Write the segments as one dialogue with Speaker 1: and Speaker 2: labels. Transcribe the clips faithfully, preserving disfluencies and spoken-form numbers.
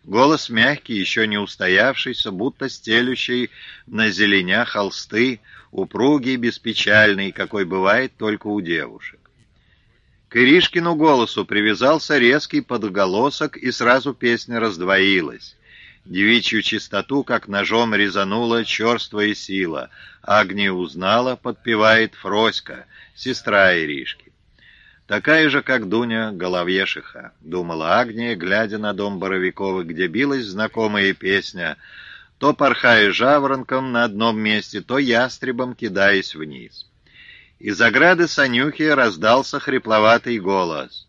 Speaker 1: Голос мягкий, еще не устоявшийся, будто стелющий на зеленя холсты, упругий, беспечальный, какой бывает только у девушек. К Иришкину голосу привязался резкий подголосок, и сразу песня раздвоилась. Девичью чистоту, как ножом, резанула черствая сила. Агния узнала, подпевает Фроська, сестра Иришки. Такая же, как Дуня Головешиха, думала Агния, глядя на дом Боровиковых, где билась знакомая песня, то порхая жаворонком на одном месте, то ястребом кидаясь вниз. Из ограды Санюхи раздался хрипловатый голос.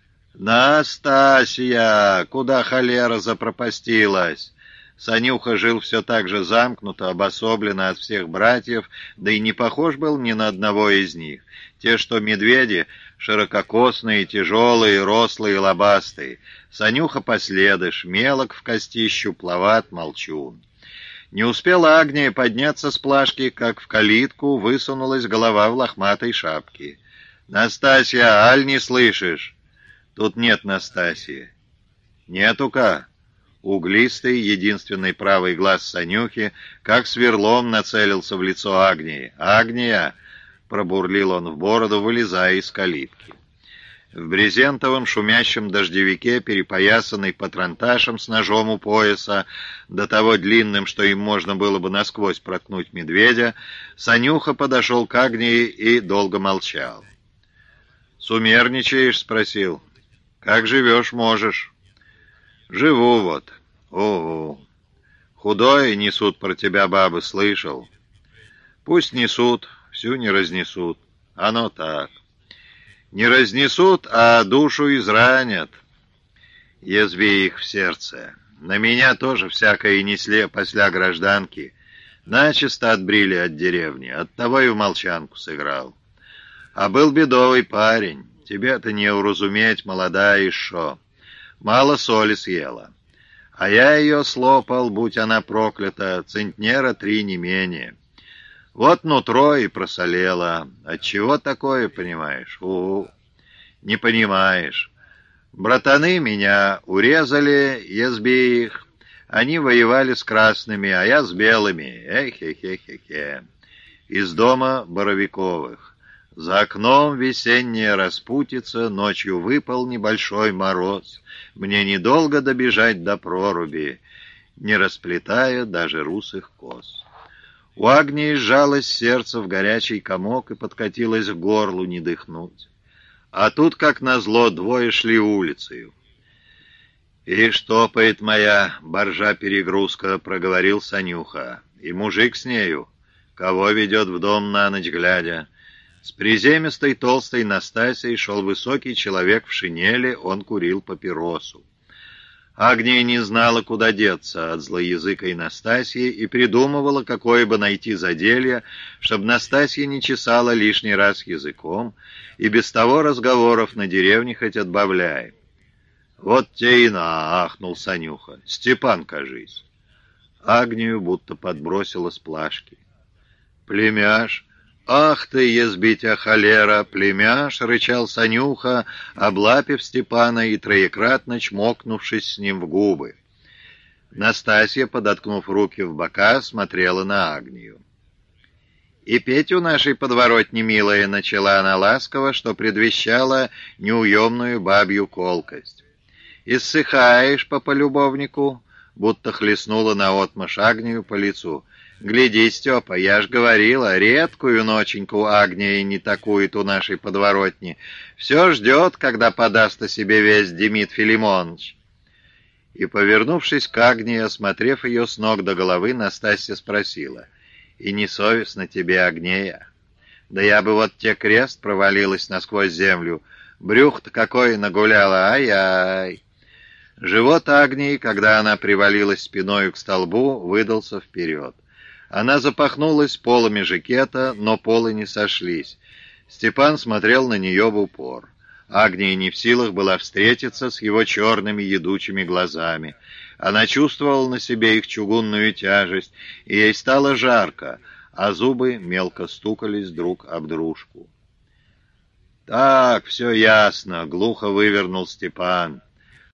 Speaker 1: «Настасья! Куда холера запропастилась?» Санюха жил все так же замкнуто, обособленно от всех братьев, да и не похож был ни на одного из них. Те, что медведи, ширококосные, тяжелые, рослые, лобастые. Санюха последыш, мелок в кости, щупловат, молчун. Не успела Агния подняться с плашки, как в калитку высунулась голова в лохматой шапке. «Настасья, аль не слышишь?» «Тут нет Настасьи». «Нету-ка». Углистый, единственный правый глаз Санюхи, как сверлом нацелился в лицо Агнии. «Агния!» — пробурлил он в бороду, вылезая из калитки. В брезентовом шумящем дождевике, перепоясанный патронташем с ножом у пояса, до того длинным, что им можно было бы насквозь проткнуть медведя, Санюха подошел к Агнии и долго молчал. «Сумерничаешь?» — спросил. «Как живешь, можешь?» «Живу вот. Ого. Худое несут про тебя бабы, слышал?» «Пусть несут, всю не разнесут. Оно так. Не разнесут, а душу изранят. Язви их в сердце. На меня тоже всякое несли после гражданки. Начисто отбрили от деревни, оттого и в молчанку сыграл. А был бедовый парень. Тебе-то не уразуметь, молодая еще. Мало соли съела. А я ее слопал, будь она проклята, центнера три не менее. Вот нутро и просолело. Отчего такое, понимаешь? У, не понимаешь. Братаны меня урезали, язби их. Они воевали с красными, а я с белыми. Эхе-хе-хе-хе. Из дома Боровиковых. За окном весенняя распутица, ночью выпал небольшой мороз. Мне недолго добежать до проруби, не расплетая даже русых кос. У Агнии сжалось сердце в горячий комок и подкатилось к горлу не дыхнуть. А тут, как назло, двое шли улицею. «И штопает моя боржа-перегрузка», — проговорил Санюха. «И мужик с нею, кого ведет в дом на ночь глядя». С приземистой толстой Настасьей шел высокий человек в шинели, он курил папиросу. Агния не знала, куда деться от злоязыкой Настасьи и придумывала, какое бы найти заделье, чтобы Настасья не чесала лишний раз языком, и без того разговоров на деревне хоть отбавляй. «Вот те и на!» — ахнул Санюха. «Степан, кажись!» Агнию будто подбросила с плашки. «Племяш!» «Ах ты, езбитя холера, племяш!» — рычал Санюха, облапив Степана и троекратно чмокнувшись с ним в губы. Настасья, подоткнув руки в бока, смотрела на Агнию. «И Петю нашей подворотни, милая», — начала она ласково, что предвещало неуемную бабью колкость. «Иссыхаешь по полюбовнику», — будто хлестнула наотмашь Агнию по лицу. «Гляди, Степа, я ж говорила, редкую ноченьку Агния не такует у нашей подворотни. Все ждет, когда подаст о себе весть Демид Филимонович». И, повернувшись к Агнии, осмотрев ее с ног до головы, Настасья спросила: «И не совестно тебе, Агнея? Да я бы вот те крест провалилась насквозь землю. Брюх-то какое нагуляло, ай-ай!» Живот Агнии, когда она привалилась спиною к столбу, выдался вперед. Она запахнулась полами жакета, но полы не сошлись. Степан смотрел на нее в упор. Агния не в силах была встретиться с его черными едучими глазами. Она чувствовала на себе их чугунную тяжесть, и ей стало жарко, а зубы мелко стукались друг об дружку. «Так, все ясно», — глухо вывернул Степан.